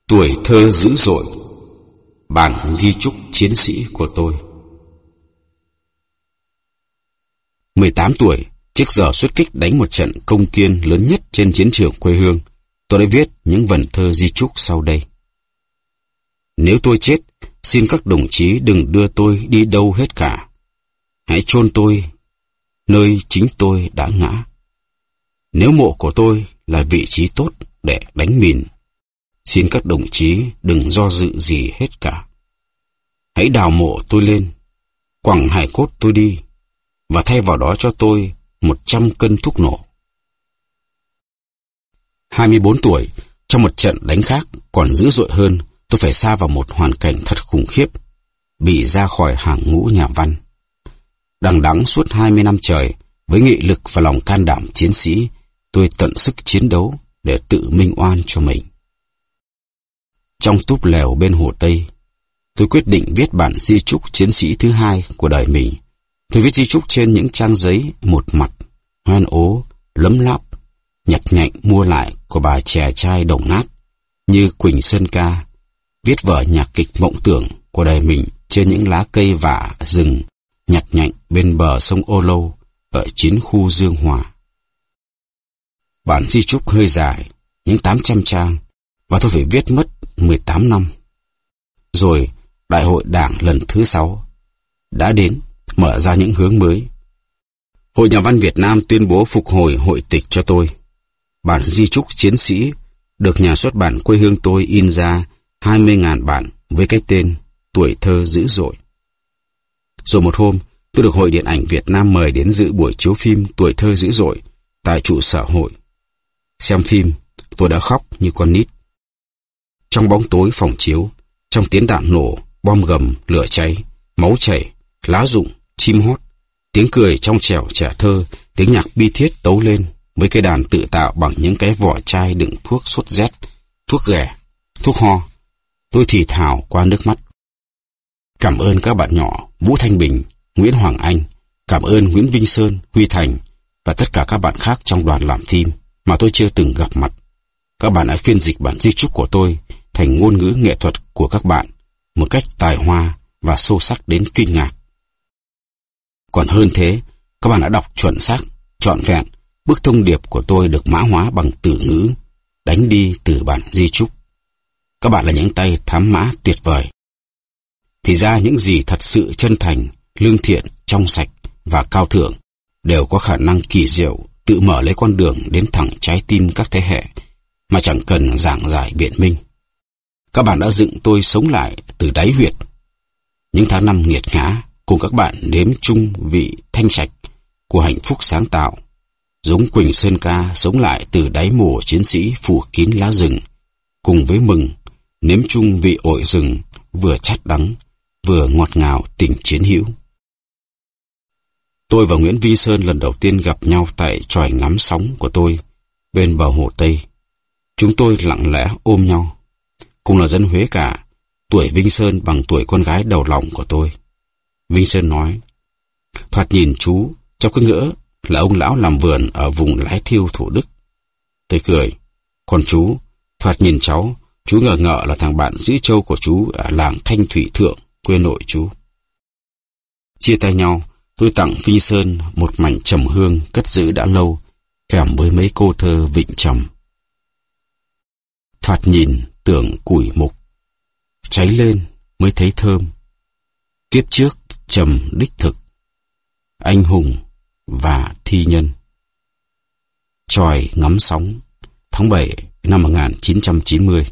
Tuổi thơ dữ dội. Bản di chúc chiến sĩ của tôi. 18 tuổi, trước giờ xuất kích đánh một trận công kiên lớn nhất trên chiến trường quê hương, tôi đã viết những vần thơ di chúc sau đây. Nếu tôi chết, xin các đồng chí đừng đưa tôi đi đâu hết cả. Hãy chôn tôi nơi chính tôi đã ngã. Nếu mộ của tôi là vị trí tốt để đánh mìn, xin các đồng chí đừng do dự gì hết cả. Hãy đào mộ tôi lên, quẳng hài cốt tôi đi, và thay vào đó cho tôi 100 cân thuốc nổ. 24 tuổi, trong một trận đánh khác còn dữ dội hơn, tôi phải sa vào một hoàn cảnh thật khủng khiếp, bị ra khỏi hàng ngũ nhà văn. Đằng đẵng suốt 20 năm trời, với nghị lực và lòng can đảm chiến sĩ, tôi tận sức chiến đấu để tự minh oan cho mình. Trong túp lều bên Hồ Tây, tôi quyết định viết bản di chúc chiến sĩ thứ hai của đời mình. Tôi viết di chúc trên những trang giấy một mặt, hoen ố, lấm láp, nhặt nhạnh mua lại của bà chè trai Đồng Nát, như Quỳnh Sơn Ca, viết vở nhạc kịch mộng tưởng của đời mình trên những lá cây vả rừng, nhặt nhạnh bên bờ sông Ô Lâu, ở chiến khu Dương Hòa. Bản di chúc hơi dài, những 800 trang, và tôi phải viết mất 18 năm. Rồi, Đại hội Đảng lần thứ 6 đã đến, mở ra những hướng mới. Hội Nhà văn Việt Nam tuyên bố phục hồi hội tịch cho tôi. Bản di chúc chiến sĩ được nhà xuất bản quê hương tôi in ra 20.000 bản với cái tên Tuổi thơ dữ dội. Rồi một hôm, tôi được Hội Điện ảnh Việt Nam mời đến dự buổi chiếu phim Tuổi thơ dữ dội tại trụ sở hội. Xem phim, tôi đã khóc như con nít. Trong bóng tối phòng chiếu, trong tiếng đạn nổ, bom gầm, lửa cháy, máu chảy, lá rụng, chim hót, tiếng cười trong trẻo trẻ thơ, tiếng nhạc bi thiết tấu lên với cây đàn tự tạo bằng những cái vỏ chai đựng thuốc sốt rét, thuốc ghẻ, thuốc ho. Tôi thì thào qua nước mắt. Cảm ơn các bạn nhỏ Vũ Thanh Bình, Nguyễn Hoàng Anh, cảm ơn Nguyễn Vinh Sơn, Huy Thành và tất cả các bạn khác trong đoàn làm phim mà tôi chưa từng gặp mặt. Các bạn đã phiên dịch bản di chúc của tôi thành ngôn ngữ nghệ thuật của các bạn một cách tài hoa và sâu sắc đến kinh ngạc. Còn hơn thế, các bạn đã đọc chuẩn xác, trọn vẹn bức thông điệp của tôi được mã hóa bằng từ ngữ đánh đi từ bản di chúc. Các bạn là những tay thám mã tuyệt vời. Thì ra những gì thật sự chân thành, lương thiện, trong sạch và cao thượng đều có khả năng kỳ diệu tự mở lấy con đường đến thẳng trái tim các thế hệ mà chẳng cần giảng giải biện minh. Các bạn đã dựng tôi sống lại từ đáy huyệt. Những tháng năm nghiệt ngã cùng các bạn nếm chung vị thanh sạch của hạnh phúc sáng tạo, giống Quỳnh Sơn Ca sống lại từ đáy mồ chiến sĩ phủ kín lá rừng, cùng với mừng nếm chung vị ổi rừng vừa chát đắng vừa ngọt ngào tình chiến hữu. Tôi và Nguyễn Vi Sơn lần đầu tiên gặp nhau tại chòi ngắm sóng của tôi bên bờ Hồ Tây. Chúng tôi lặng lẽ ôm nhau. Cùng là dân Huế cả, tuổi Vinh Sơn bằng tuổi con gái đầu lòng của tôi. Vinh Sơn nói, thoạt nhìn chú, cháu cứ ngỡ là ông lão làm vườn ở vùng Lái Thiêu, Thủ Đức. Tôi cười, còn chú, thoạt nhìn cháu, chú ngờ ngợ là thằng bạn giữ trâu của chú ở làng Thanh Thủy Thượng, quê nội chú. Chia tay nhau, tôi tặng Vinh Sơn một mảnh trầm hương cất giữ đã lâu, kèm với mấy câu thơ vịnh trầm. Thoạt nhìn tưởng củi mục, cháy lên mới thấy thơm. Kiếp trước trầm đích thực, anh hùng và thi nhân. Chòi ngắm sóng, tháng 7 năm 1990.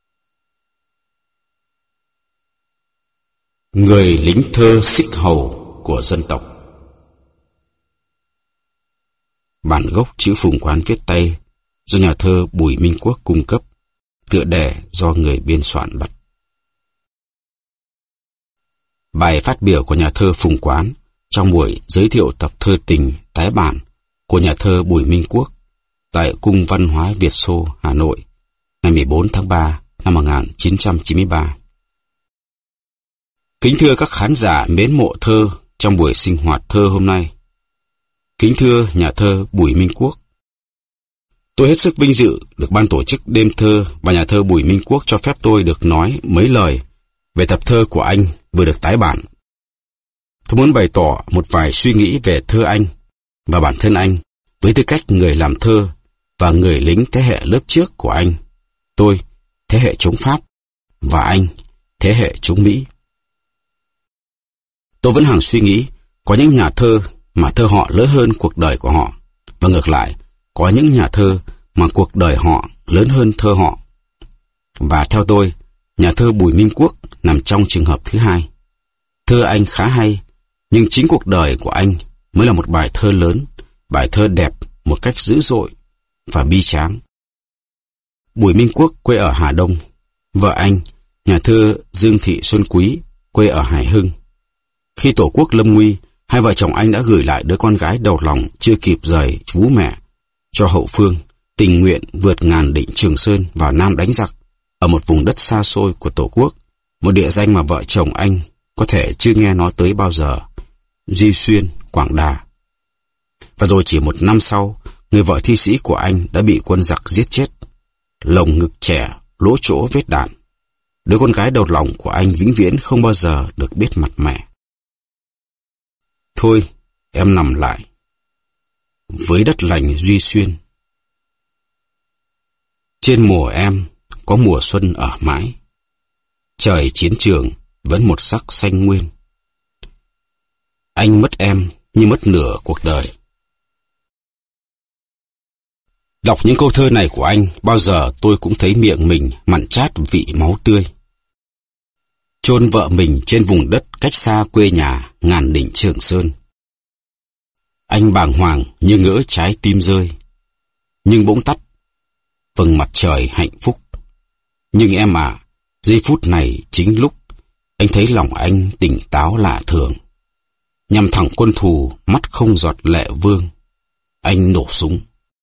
Người lính thơ xích hầu của dân tộc. Bản gốc chữ Phùng Quán viết tay do nhà thơ Bùi Minh Quốc cung cấp, tựa đề do người biên soạn đặt. Bài phát biểu của nhà thơ Phùng Quán trong buổi giới thiệu tập thơ tình tái bản của nhà thơ Bùi Minh Quốc tại Cung Văn hóa Việt Xô, Hà Nội, ngày 14 tháng 3 năm 1993. Kính thưa các khán giả mến mộ thơ trong buổi sinh hoạt thơ hôm nay. Kính thưa nhà thơ Bùi Minh Quốc. Tôi hết sức vinh dự được ban tổ chức đêm thơ và nhà thơ Bùi Minh Quốc cho phép tôi được nói mấy lời về tập thơ của anh vừa được tái bản. Tôi muốn bày tỏ một vài suy nghĩ về thơ anh và bản thân anh với tư cách người làm thơ và người lính thế hệ lớp trước của anh. Tôi, thế hệ chống Pháp, và anh, thế hệ chống Mỹ. Tôi vẫn hằng suy nghĩ có những nhà thơ mà thơ họ lớn hơn cuộc đời của họ, và ngược lại, có những nhà thơ mà cuộc đời họ lớn hơn thơ họ. Và theo tôi, nhà thơ Bùi Minh Quốc nằm trong trường hợp thứ hai. Thơ anh khá hay, nhưng chính cuộc đời của anh mới là một bài thơ lớn, bài thơ đẹp một cách dữ dội và bi tráng. Bùi Minh Quốc quê ở Hà Đông, vợ anh, nhà thơ Dương Thị Xuân Quý, quê ở Hải Hưng. Khi Tổ quốc lâm nguy, hai vợ chồng anh đã gửi lại đứa con gái đầu lòng chưa kịp rời vú mẹ cho hậu phương, tình nguyện vượt ngàn đỉnh Trường Sơn vào Nam đánh giặc ở một vùng đất xa xôi của Tổ quốc, một địa danh mà vợ chồng anh có thể chưa nghe nói tới bao giờ, Duy Xuyên, Quảng Đà. Và rồi chỉ một năm sau, người vợ thi sĩ của anh đã bị quân giặc giết chết, lồng ngực trẻ lỗ chỗ vết đạn. Đứa con gái đầu lòng của anh vĩnh viễn không bao giờ được biết mặt mẹ. Thôi, em nằm lại với đất lành Duy Xuyên. Trên mùa em có mùa xuân ở mãi, trời chiến trường vẫn một sắc xanh nguyên. Anh mất em như mất nửa cuộc đời. Đọc những câu thơ này của anh, bao giờ tôi cũng thấy miệng mình mặn chát vị máu tươi. Chôn vợ mình trên vùng đất cách xa quê nhà ngàn đỉnh Trường Sơn. Anh bàng hoàng như ngỡ trái tim rơi, nhưng bỗng tắt vầng mặt trời hạnh phúc. Nhưng em à, giây phút này chính lúc anh thấy lòng anh tỉnh táo lạ thường. Nhằm thẳng quân thù, mắt không giọt lệ vương, anh nổ súng.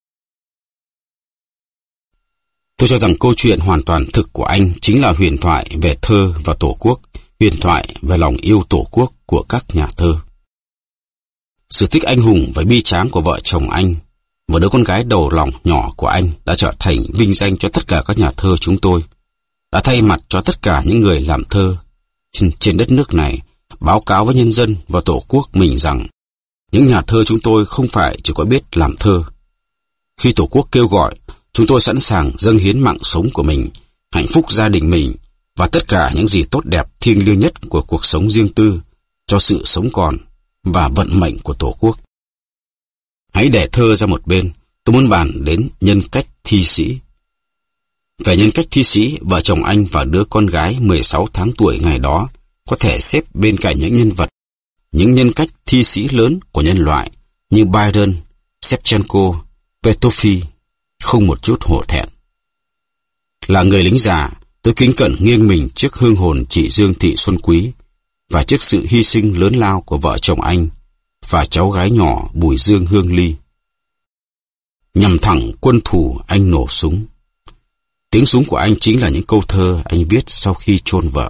Tôi cho rằng câu chuyện hoàn toàn thực của anh chính là huyền thoại về thơ và Tổ quốc, huyền thoại về lòng yêu Tổ quốc của các nhà thơ. Sự tích anh hùng và bi tráng của vợ chồng anh và đứa con gái đầu lòng nhỏ của anh đã trở thành vinh danh cho tất cả các nhà thơ chúng tôi, đã thay mặt cho tất cả những người làm thơ trên đất nước này báo cáo với nhân dân và Tổ quốc mình rằng những nhà thơ chúng tôi không phải chỉ có biết làm thơ. Khi Tổ quốc kêu gọi, chúng tôi sẵn sàng dâng hiến mạng sống của mình, hạnh phúc gia đình mình và tất cả những gì tốt đẹp thiêng liêng nhất của cuộc sống riêng tư cho sự sống còn và vận mệnh của Tổ quốc. Hãy để thơ ra một bên, tôi muốn bàn đến nhân cách thi sĩ. Về nhân cách thi sĩ, vợ chồng anh và đứa con gái 16 tháng tuổi ngày đó có thể xếp bên cạnh những nhân vật, những nhân cách thi sĩ lớn của nhân loại như Byron, Shevchenko, Petrovsky, không một chút hổ thẹn. Là người lính già, tôi kính cẩn nghiêng mình trước hương hồn chị Dương Thị Xuân Quý và trước sự hy sinh lớn lao của vợ chồng anh và cháu gái nhỏ Bùi Dương Hương Ly. Nhằm thẳng quân thù, anh nổ súng. Tiếng súng của anh chính là những câu thơ anh viết sau khi chôn vợ.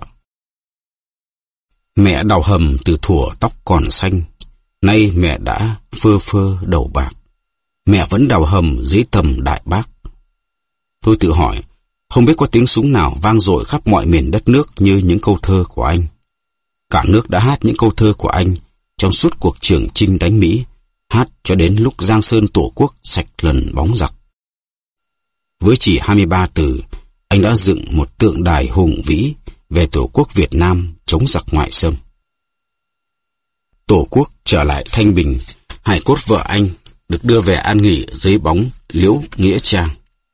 Mẹ đào hầm từ thuở tóc còn xanh, nay mẹ đã phơ phơ đầu bạc. Mẹ vẫn đào hầm dưới tầm Đại Bác. Tôi tự hỏi, không biết có tiếng súng nào vang dội khắp mọi miền đất nước như những câu thơ của anh. Cả nước đã hát những câu thơ của anh trong suốt cuộc trường chinh đánh Mỹ, hát cho đến lúc Giang Sơn Tổ quốc sạch lần bóng giặc. Với chỉ 23 từ, anh đã dựng một tượng đài hùng vĩ về Tổ quốc Việt Nam chống giặc ngoại xâm. Tổ quốc trở lại thanh bình, hài cốt vợ anh được đưa về an nghỉ dưới bóng liễu nghĩa trang.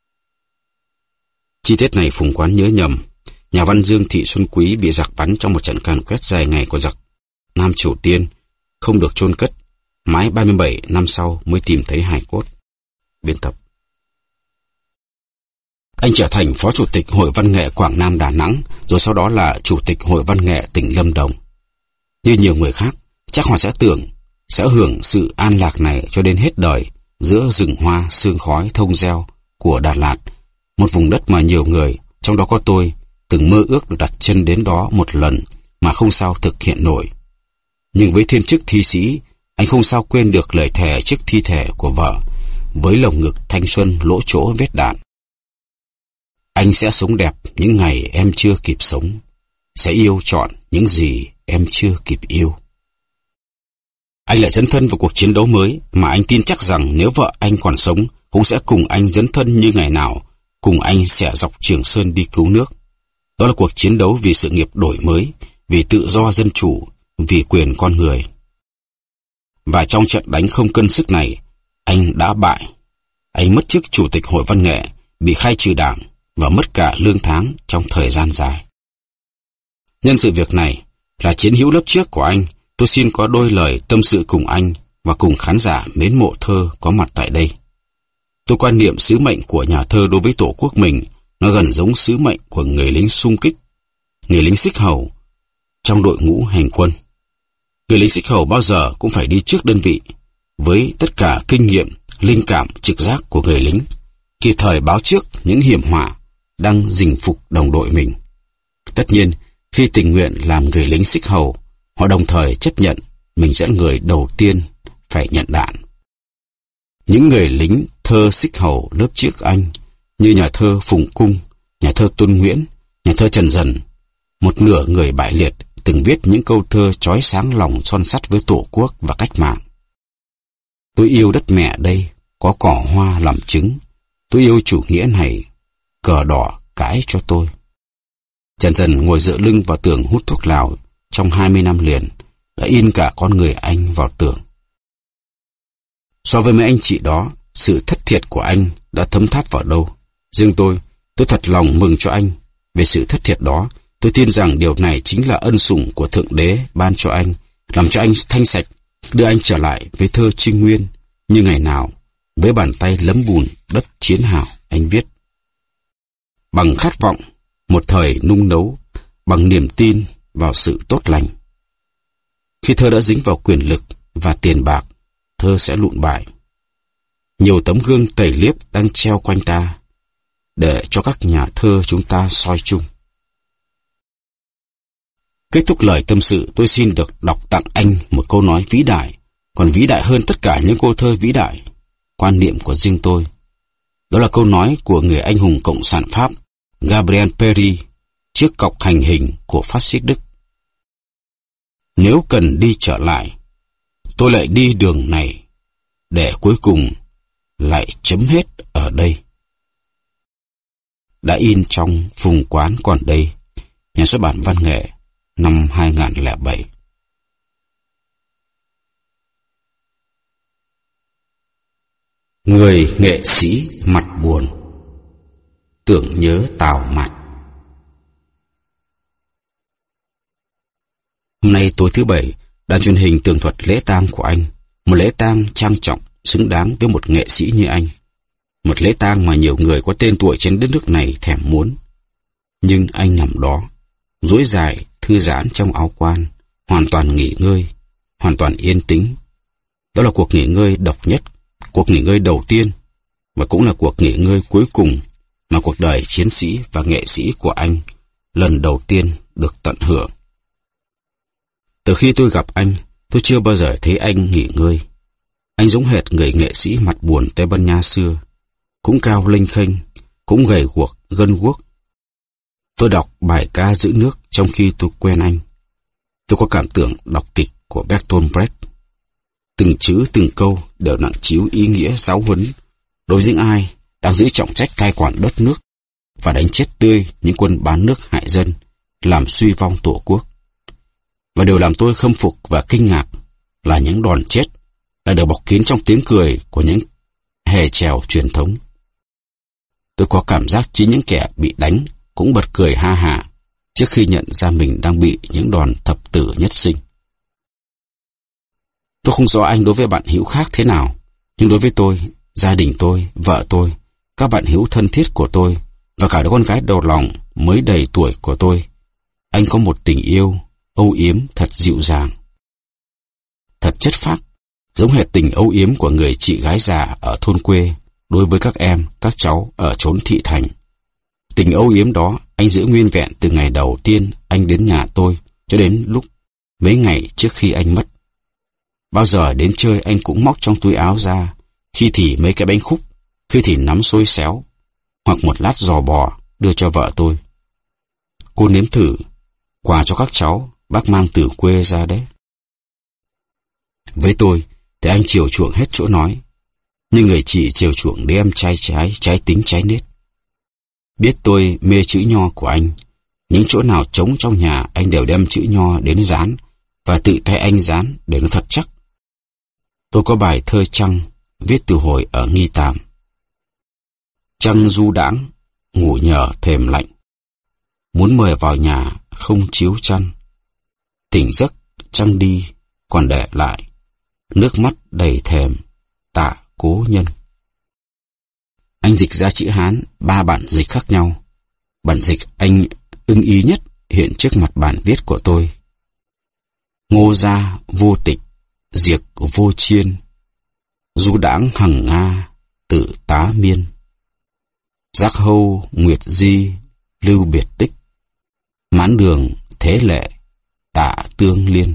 Chi tiết này Phùng Quán nhớ nhầm. Nhà văn Dương Thị Xuân Quý bị giặc bắn trong một trận càn quét dài ngày của giặc Nam Triều Tiên, không được chôn cất, mãi 37 năm sau mới tìm thấy hài cốt. Biên tập. Anh trở thành Phó Chủ tịch Hội Văn nghệ Quảng Nam Đà Nẵng, rồi sau đó là Chủ tịch Hội Văn nghệ tỉnh Lâm Đồng. Như nhiều người khác, chắc họ sẽ tưởng sẽ hưởng sự an lạc này cho đến hết đời giữa rừng hoa sương khói thông reo của Đà Lạt, một vùng đất mà nhiều người, trong đó có tôi, từng mơ ước được đặt chân đến đó một lần mà không sao thực hiện nổi. Nhưng với thiên chức thi sĩ, anh không sao quên được lời thề trước thi thể của vợ, với lồng ngực thanh xuân lỗ chỗ vết đạn. Anh sẽ sống đẹp những ngày em chưa kịp sống, sẽ yêu trọn những gì em chưa kịp yêu. Anh lại dấn thân vào cuộc chiến đấu mới mà anh tin chắc rằng nếu vợ anh còn sống cũng sẽ cùng anh dấn thân như ngày nào, cùng anh sẽ dọc Trường Sơn đi cứu nước. Đó là cuộc chiến đấu vì sự nghiệp đổi mới, vì tự do dân chủ, vì quyền con người. Và trong trận đánh không cân sức này, anh đã bại. Anh mất chức chủ tịch Hội Văn nghệ, bị khai trừ đảng và mất cả lương tháng trong thời gian dài. Nhân sự việc này, là chiến hữu lớp trước của anh, tôi xin có đôi lời tâm sự cùng anh và cùng khán giả mến mộ thơ có mặt tại đây. Tôi quan niệm sứ mệnh của nhà thơ đối với tổ quốc mình nó gần giống sứ mệnh của người lính xung kích, người lính xích hầu trong đội ngũ hành quân. Người lính xích hầu bao giờ cũng phải đi trước đơn vị, với tất cả kinh nghiệm, linh cảm, trực giác của người lính, kịp thời báo trước những hiểm họa đang rình phục đồng đội mình. Tất nhiên, khi tình nguyện làm người lính xích hầu, họ đồng thời chấp nhận mình sẽ là người đầu tiên phải nhận đạn. Những người lính thơ xích hầu lớp trước anh, như nhà thơ Phùng Cung, nhà thơ Tôn Nguyễn, nhà thơ Trần Dần, một nửa người bại liệt từng viết những câu thơ chói sáng lòng son sắt với Tổ quốc và cách mạng. Tôi yêu đất mẹ đây, có cỏ hoa làm chứng. Tôi yêu chủ nghĩa này, cờ đỏ cãi cho tôi. Trần Dần ngồi dựa lưng vào tường hút thuốc lào trong 20 năm liền, đã in cả con người anh vào tường. So với mấy anh chị đó, sự thất thiệt của anh đã thấm tháp vào đâu. Riêng tôi thật lòng mừng cho anh. Về sự thất thiệt đó, tôi tin rằng điều này chính là ân sủng của Thượng Đế ban cho anh, làm cho anh thanh sạch, đưa anh trở lại với thơ Trinh Nguyên, như ngày nào, với bàn tay lấm bùn đất chiến hào, anh viết. Bằng khát vọng, một thời nung nấu, bằng niềm tin vào sự tốt lành. Khi thơ đã dính vào quyền lực và tiền bạc, thơ sẽ lụn bại. Nhiều tấm gương tẩy liếp đang treo quanh ta, để cho các nhà thơ chúng ta soi chung. Kết thúc lời tâm sự, tôi xin được đọc tặng anh một câu nói vĩ đại, còn vĩ đại hơn tất cả những câu thơ vĩ đại, quan niệm của riêng tôi. Đó là câu nói của người anh hùng Cộng sản Pháp Gabriel Péry trước cọc hành hình của phát xít Đức. Nếu cần đi trở lại, tôi lại đi đường này, để cuối cùng lại chấm hết ở đây. Đã in trong Phùng Quán Còn Đây, nhà xuất bản Văn nghệ, năm 2007. Người nghệ sĩ mặt buồn, tưởng nhớ Tào Mạt. Hôm nay tối thứ Bảy, đài truyền hình tường thuật lễ tang của anh, một lễ tang trang trọng, xứng đáng với một nghệ sĩ như anh. Một lễ tang mà nhiều người có tên tuổi trên đất nước này thèm muốn. Nhưng anh nằm đó, duỗi dài, thư giãn trong áo quan, hoàn toàn nghỉ ngơi, hoàn toàn yên tĩnh. Đó là cuộc nghỉ ngơi độc nhất, cuộc nghỉ ngơi đầu tiên, và cũng là cuộc nghỉ ngơi cuối cùng mà cuộc đời chiến sĩ và nghệ sĩ của anh lần đầu tiên được tận hưởng. Từ khi tôi gặp anh, tôi chưa bao giờ thấy anh nghỉ ngơi. Anh giống hệt người nghệ sĩ mặt buồn Tây Ban Nha xưa, cũng cao lênh khênh, cũng gầy guộc, gân guốc. Tôi đọc bài ca Giữ Nước trong khi tôi quen anh. Tôi có cảm tưởng đọc kịch của Bertolt Brecht. Từng chữ từng câu đều nặng trĩu ý nghĩa giáo huấn đối với những ai đang giữ trọng trách cai quản đất nước và đánh chết tươi những quân bán nước hại dân, làm suy vong tổ quốc. Và điều làm tôi khâm phục và kinh ngạc là những đòn chết đã được bọc kín trong tiếng cười của những hề trèo truyền thống. Tôi có cảm giác chính những kẻ bị đánh cũng bật cười ha hả trước khi nhận ra mình đang bị những đòn thập tử nhất sinh. Tôi không rõ anh đối với bạn hữu khác thế nào, nhưng đối với tôi, gia đình tôi, vợ tôi, các bạn hữu thân thiết của tôi và cả đứa con gái đầu lòng mới đầy tuổi của tôi, anh có một tình yêu âu yếm thật dịu dàng, thật chất phác, giống hệt tình âu yếm của người chị gái già ở thôn quê đối với các em, các cháu ở chốn thị thành. Tình âu yếm đó anh giữ nguyên vẹn từ ngày đầu tiên anh đến nhà tôi cho đến lúc mấy ngày trước khi anh mất. Bao giờ đến chơi anh cũng móc trong túi áo ra khi thì mấy cái bánh khúc, khi thì nắm xôi xéo, hoặc một lát giò bò đưa cho vợ tôi. Cô nếm thử, quà cho các cháu, bác mang từ quê ra đấy. Với tôi, thì anh chiều chuộng hết chỗ nói, như người chị chiều chuộng đứa em trái tính trái nết. Biết tôi mê chữ nho của anh, những chỗ nào trống trong nhà anh đều đem chữ nho đến dán, và tự tay anh dán để nó thật chắc. Tôi có bài thơ Trăng, viết từ hồi ở Nghi Tàm. Trăng du đãng, ngủ nhờ thềm lạnh, muốn mời vào nhà không chiếu chăn. Tỉnh giấc trăng đi, còn để lại nước mắt đầy thèm, tạ cố nhân. Anh dịch ra chữ Hán 3 bản dịch khác nhau. Bản dịch anh ưng ý nhất hiện trước mặt bản viết của tôi. Ngô gia vô tịch, diệt vô chiên, du đãng hằng Nga, tự tá miên. Giác hâu nguyệt di, lưu biệt tích, mãn đường thế lệ, tạ tương liên.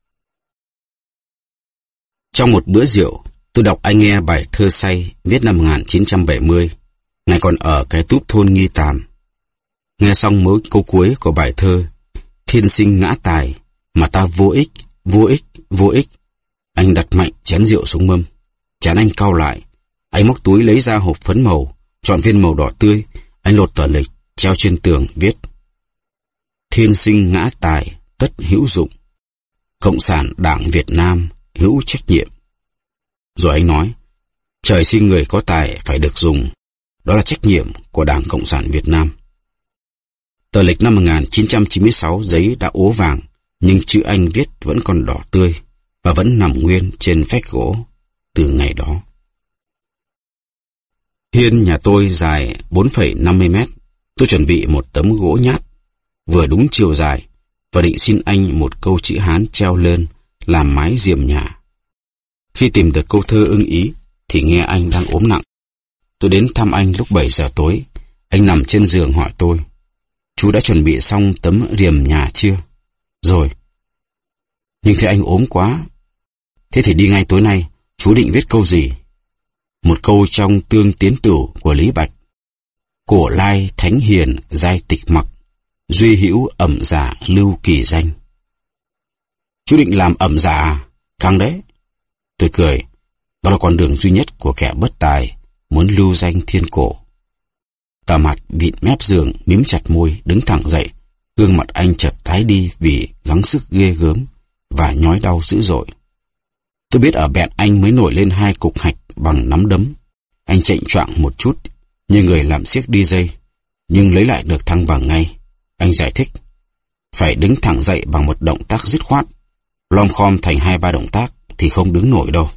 Trong một bữa rượu, tôi đọc anh nghe bài thơ Say viết năm 1970, ngày còn ở cái túp thôn Nghi Tàm. Nghe xong mỗi câu cuối của bài thơ, thiên sinh ngã tài, mà ta vô ích, vô ích, vô ích. Anh đặt mạnh chén rượu xuống mâm. Chán anh cau lại. Anh móc túi lấy ra hộp phấn màu, chọn viên màu đỏ tươi. Anh lột tờ lịch, treo trên tường, viết: Thiên sinh ngã tài, tất hữu dụng. Cộng sản Đảng Việt Nam hữu trách nhiệm. Rồi anh nói: trời sinh người có tài phải được dùng. Đó là trách nhiệm của Đảng Cộng sản Việt Nam. Tờ lịch năm 1996 giấy đã ố vàng, nhưng chữ anh viết vẫn còn đỏ tươi và vẫn nằm nguyên trên phách gỗ từ ngày đó. Hiên nhà tôi dài 4,50 mét. Tôi chuẩn bị một tấm gỗ nhát vừa đúng chiều dài và định xin anh một câu chữ Hán treo lên làm mái diềm nhà. Khi tìm được câu thơ ưng ý thì nghe anh đang ốm nặng. Tôi đến thăm anh lúc 7 giờ tối. Anh nằm trên giường hỏi tôi: chú đã chuẩn bị xong tấm rèm nhà chưa? Rồi. Nhưng khi anh ốm quá. Thế thì đi ngay tối nay. Chú định viết câu gì? Một câu trong Tương Tiến Tửu của Lý Bạch: cổ lai thánh hiền giai tịch mặc, duy hữu ẩm giả lưu kỳ danh. Chú định làm ẩm giả à? Căng đấy. Tôi cười. Đó là con đường duy nhất của kẻ bất tài muốn lưu danh thiên cổ. Tà Mặt vịn mép giường, mím chặt môi, đứng thẳng dậy. Gương mặt anh chợt tái đi vì gắng sức ghê gớm và nhói đau dữ dội. Tôi biết ở bẹn anh mới nổi lên 2 cục hạch bằng nắm đấm. Anh chệnh choạng một chút như người làm xiếc đi dây, nhưng lấy lại được thăng bằng ngay. Anh giải thích: phải đứng thẳng dậy bằng một động tác dứt khoát. Lom khom thành 2-3 động tác thì không đứng nổi đâu.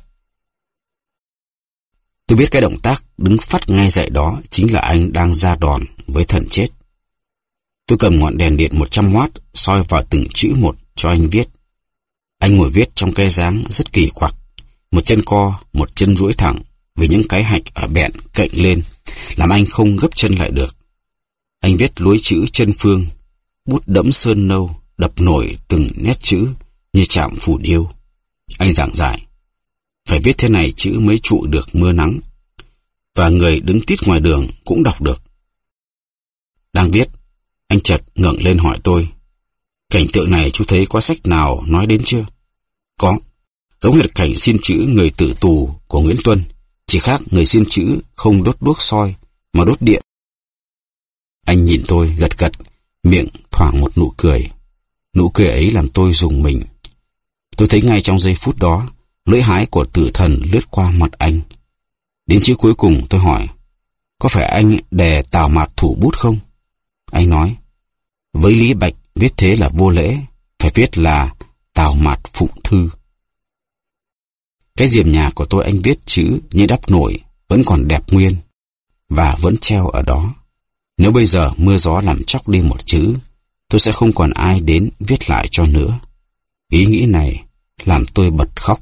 Tôi biết cái động tác đứng phắt ngay dậy đó chính là anh đang ra đòn với thần chết. Tôi cầm ngọn đèn điện 100W soi vào từng chữ một cho anh viết. Anh ngồi viết trong cái dáng rất kỳ quặc, một chân co, một chân duỗi thẳng, vì những cái hạch ở bẹn cạnh lên làm anh không gấp chân lại được. Anh viết lối chữ chân phương, bút đẫm sơn nâu, đập nổi từng nét chữ như chạm phù điêu. Anh giảng giải: phải viết thế này chữ mới trụ được mưa nắng, và người đứng tít ngoài đường cũng đọc được. Đang viết, anh chợt ngẩng lên hỏi tôi: cảnh tượng này chú thấy có sách nào nói đến chưa? Có. Giống hệt cảnh xin chữ người tử tù của Nguyễn Tuân, chỉ khác người xin chữ không đốt đuốc soi mà đốt điện. Anh nhìn tôi gật gật, miệng thoảng một nụ cười. Nụ cười ấy làm tôi rùng mình. Tôi thấy ngay trong giây phút đó, lưỡi hái của tử thần lướt qua mặt anh. Đến chữ cuối cùng tôi hỏi: có phải anh đè Tào Mạt thủ bút không? Anh nói: với Lý Bạch viết thế là vô lễ, phải viết là Tào Mạt phụng thư. Cái diềm nhà của tôi anh viết chữ như đắp nổi vẫn còn đẹp nguyên và vẫn treo ở đó. Nếu bây giờ mưa gió làm chóc đi một chữ, tôi sẽ không còn ai đến viết lại cho nữa. Ý nghĩ này làm tôi bật khóc.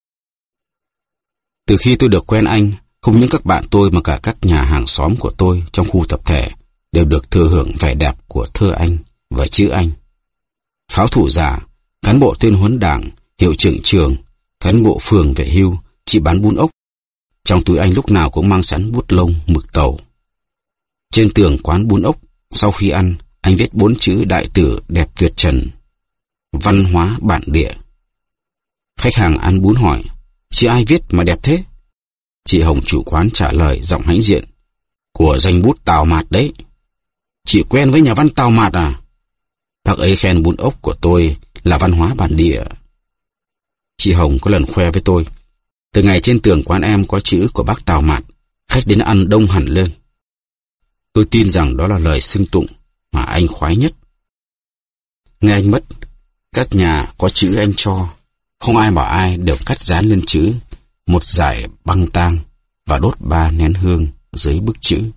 Từ khi tôi được quen anh, không những các bạn tôi mà cả các nhà hàng xóm của tôi trong khu tập thể đều được thừa hưởng vẻ đẹp của thơ anh và chữ anh. Pháo thủ giả, cán bộ tuyên huấn đảng, hiệu trưởng trường, cán bộ phường về hưu, chị bán bún ốc, Trong túi anh lúc nào cũng mang sẵn bút lông, mực tàu. Trên tường quán bún ốc, sau khi ăn, anh viết 4 chữ đại tử đẹp tuyệt trần: văn hóa bản địa. Khách hàng ăn bún hỏi: "Chị ai viết mà đẹp thế?" Chị Hồng chủ quán trả lời giọng hãnh diện: "Của danh bút Tào Mạt đấy." "Chị quen với nhà văn Tào Mạt à?" "Bác ấy khen bún ốc của tôi là văn hóa bản địa." Chị Hồng có lần khoe với tôi: "Từ ngày trên tường quán em có chữ của bác Tào Mạt, khách đến ăn đông hẳn lên." Tôi tin rằng đó là lời xưng tụng mà anh khoái nhất. Nghe anh mất, các nhà có chữ anh cho, không ai bảo ai đều cắt dán lên chữ một dải băng tang và đốt 3 nén hương dưới bức chữ.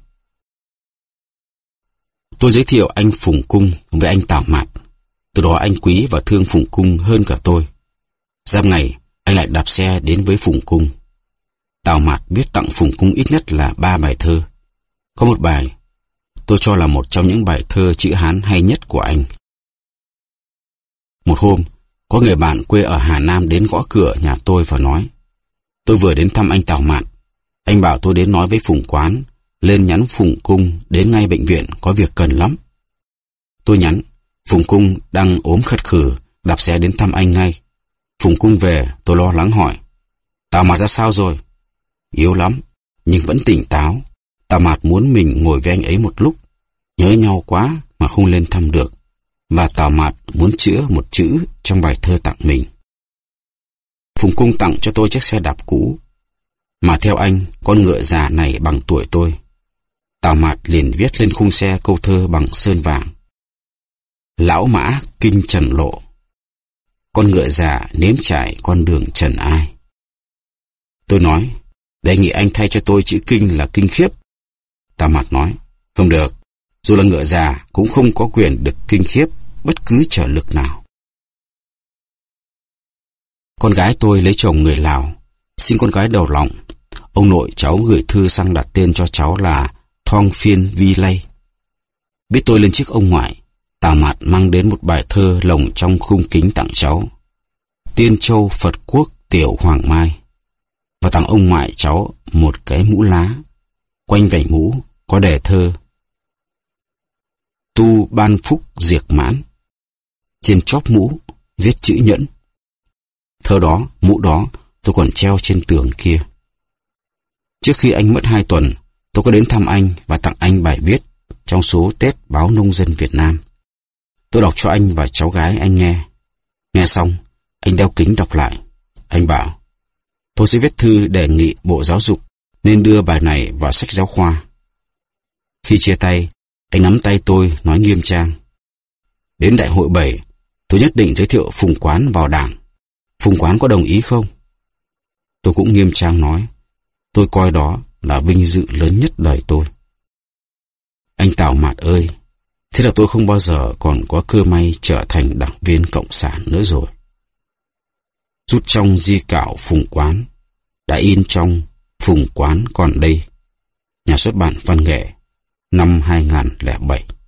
Tôi giới thiệu anh Phùng Cung với anh Tào Mạt. Từ đó anh quý và thương Phùng Cung hơn cả tôi. Giáp ngày, anh lại đạp xe đến với Phùng Cung. Tào Mạt viết tặng Phùng Cung ít nhất là 3 bài thơ. Có một bài tôi cho là một trong những bài thơ chữ Hán hay nhất của anh. Một hôm, có người bạn quê ở Hà Nam đến gõ cửa nhà tôi và nói: "Tôi vừa đến thăm anh Tào Mạt. Anh bảo tôi đến nói với Phùng quán, lên nhắn Phùng Cung đến ngay bệnh viện, có việc cần lắm." Tôi nhắn: "Phùng Cung đang ốm khật khử, đạp xe đến thăm anh ngay." Phùng Cung về, tôi lo lắng hỏi: "Tào Mạt ra sao rồi?" "Yếu lắm, nhưng vẫn tỉnh táo. Tào Mạt muốn mình ngồi với anh ấy một lúc. Nhớ nhau quá mà không lên thăm được. Và Tào Mạt muốn chữa một chữ trong bài thơ tặng mình." Phùng Cung tặng cho tôi chiếc xe đạp cũ, mà theo anh, con ngựa già này bằng tuổi tôi. Tào Mạt liền viết lên khung xe câu thơ bằng sơn vàng: "Lão mã kinh trần lộ, con ngựa già nếm trải con đường trần ai." Tôi nói: "Đề nghị anh thay cho tôi chữ kinh là kinh khiếp." Tào Mạt nói: "Không được, dù là ngựa già cũng không có quyền được kinh khiếp bất cứ trở lực nào." Con gái tôi lấy chồng người Lào, sinh con gái đầu lòng. Ông nội cháu gửi thư sang đặt tên cho cháu là Thong Phiên Vi Lây. Biết tôi lên chức ông ngoại, Tào Mạt mang đến một bài thơ lồng trong khung kính tặng cháu: "Tiên Châu Phật Quốc Tiểu Hoàng Mai", và tặng ông ngoại cháu một cái mũ lá. Quanh vành mũ có đề thơ: "Tu ban phúc diệt mãn", trên chóp mũ viết chữ nhẫn. Thơ đó, mũ đó tôi còn treo trên tường kia. Trước khi anh mất 2 tuần, tôi có đến thăm anh và tặng anh bài viết trong số Tết báo Nông dân Việt Nam. Tôi đọc cho anh và cháu gái anh nghe. Nghe xong, anh đeo kính đọc lại. Anh bảo: "Tôi sẽ viết thư đề nghị Bộ Giáo dục nên đưa bài này vào sách giáo khoa." Khi chia tay, anh nắm tay tôi nói nghiêm trang: "Đến đại hội 7, tôi nhất định giới thiệu Phùng quán vào Đảng. Phùng quán có đồng ý không?" Tôi cũng nghiêm trang nói: "Tôi coi đó là vinh dự lớn nhất đời tôi." Anh Tào Mạt ơi, thế là tôi không bao giờ còn có cơ may trở thành đảng viên Cộng sản nữa rồi. Rút trong di cảo Phùng quán, đã in trong Phùng quán còn đây, Nhà xuất bản Văn nghệ, năm 2007.